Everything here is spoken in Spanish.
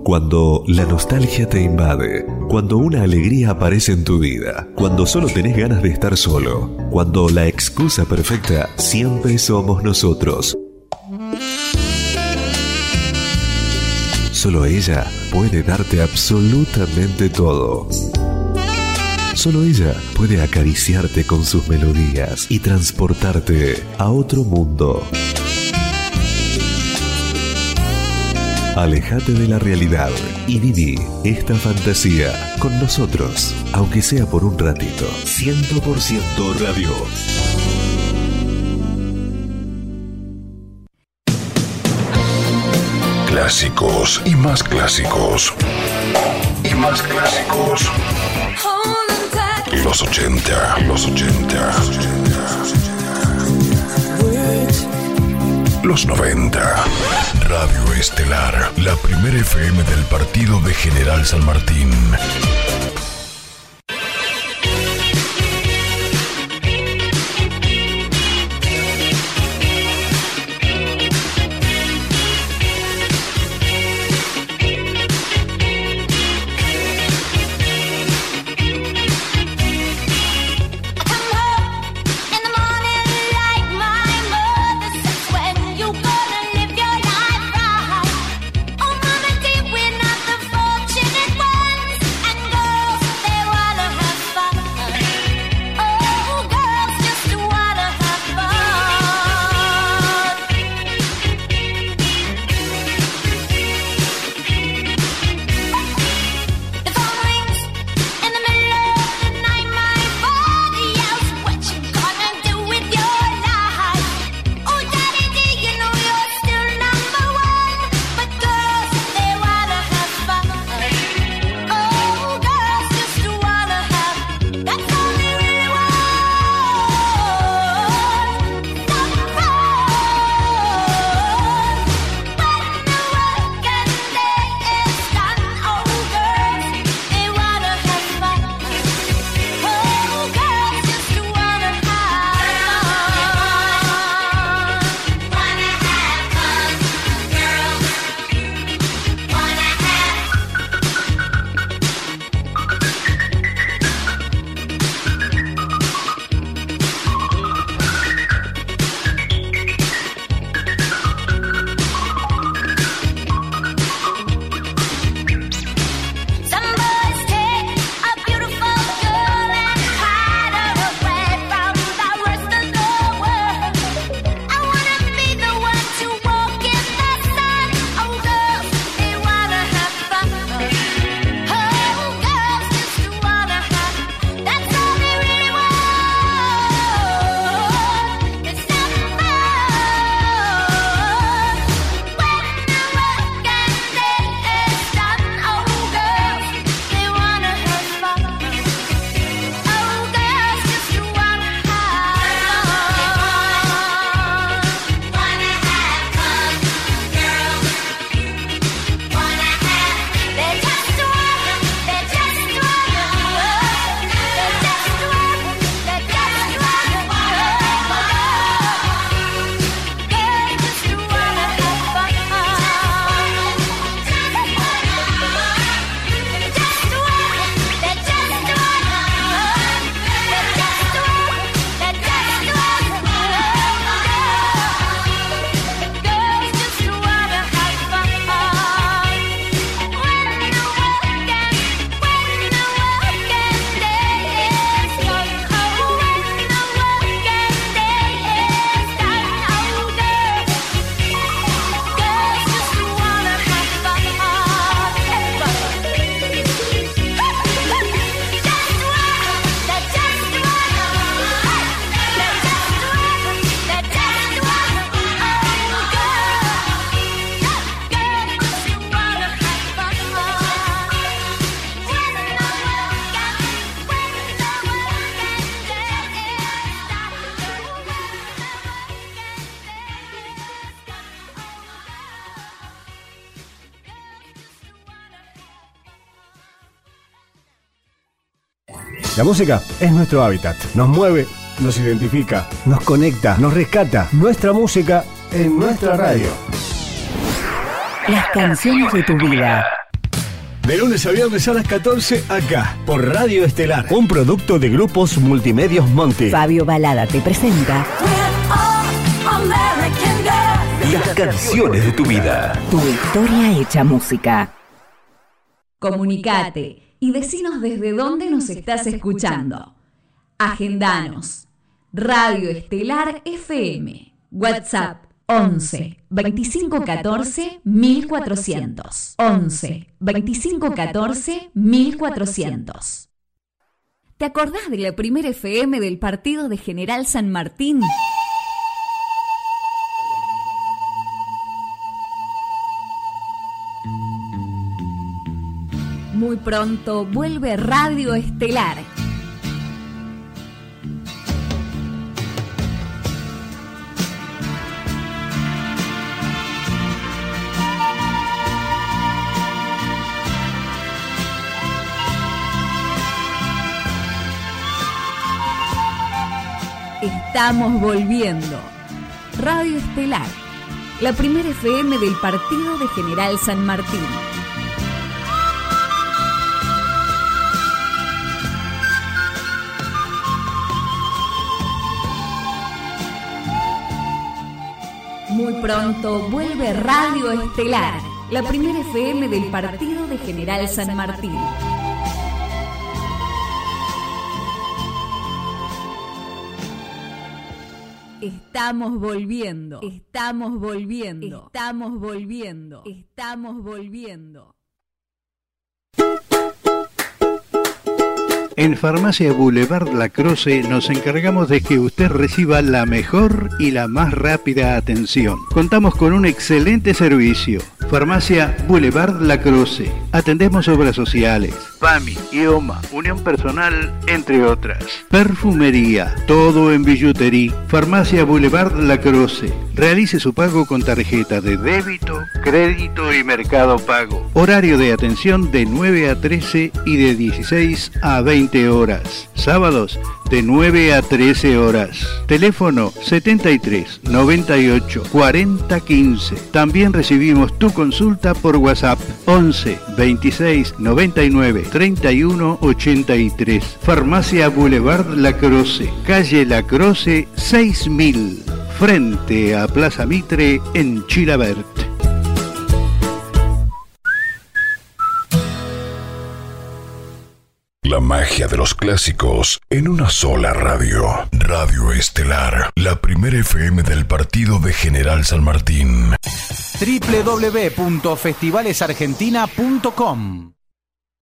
Cuando la nostalgia te invade, cuando una alegría aparece en tu vida, cuando solo tenés ganas de estar solo, cuando la excusa perfecta siempre somos nosotros. Solo ella puede darte absolutamente todo. Solo ella puede acariciarte con sus melodías y transportarte a otro mundo. Alejate de la realidad y viví esta fantasía con nosotros, aunque sea por un ratito. 100% Radio. Clásicos y más clásicos. Y más clásicos. Los 80, los 80. Los 90. Radio Estelar, la primera FM del partido de General San Martín. La música es nuestro hábitat, nos mueve, nos identifica, nos conecta, nos rescata. Nuestra música en nuestra radio. Las canciones de tu vida. De lunes a viernes a las 14, acá, por Radio Estelar. Un producto de Grupos Multimedios Monte. Fabio Balada te presenta Las canciones de tu vida. Tu historia hecha música. Comunicate y decinos desde dónde nos estás escuchando. Agendanos. Radio Estelar FM. WhatsApp 11 25 14 1400. 11 25 14 1400. ¿Te acordás de la primera FM del partido de General San Martín? Muy pronto vuelve Radio Estelar. Estamos volviendo. Radio Estelar, la primera FM del partido de General San Martín. Muy pronto vuelve Radio Estelar, la primera FM del partido de General San Martín. Estamos volviendo, estamos volviendo, estamos volviendo, estamos volviendo. En Farmacia Boulevard Lacroze nos encargamos de que usted reciba la mejor y la más rápida atención. Contamos con un excelente servicio. Farmacia Boulevard Lacroze. Atendemos obras sociales, PAMI, IOMA, Unión Personal, entre otras. Perfumería, todo en billutería. Farmacia Boulevard Lacroze. Realice su pago con tarjeta de débito, crédito y Mercado Pago. Horario de atención de 9 a 13 y de 16 a 20 horas. Sábados de 9 a 13 horas. Teléfono 73 98 40 15. También recibimos tu consulta por WhatsApp 11 26 99 31 83. Farmacia Boulevard Lacroze, calle Lacroze 6000, frente a Plaza Mitre en Chilabert. La magia de los clásicos en una sola radio. Radio Estelar, la primera FM del partido de General San Martín. www.festivalesargentina.com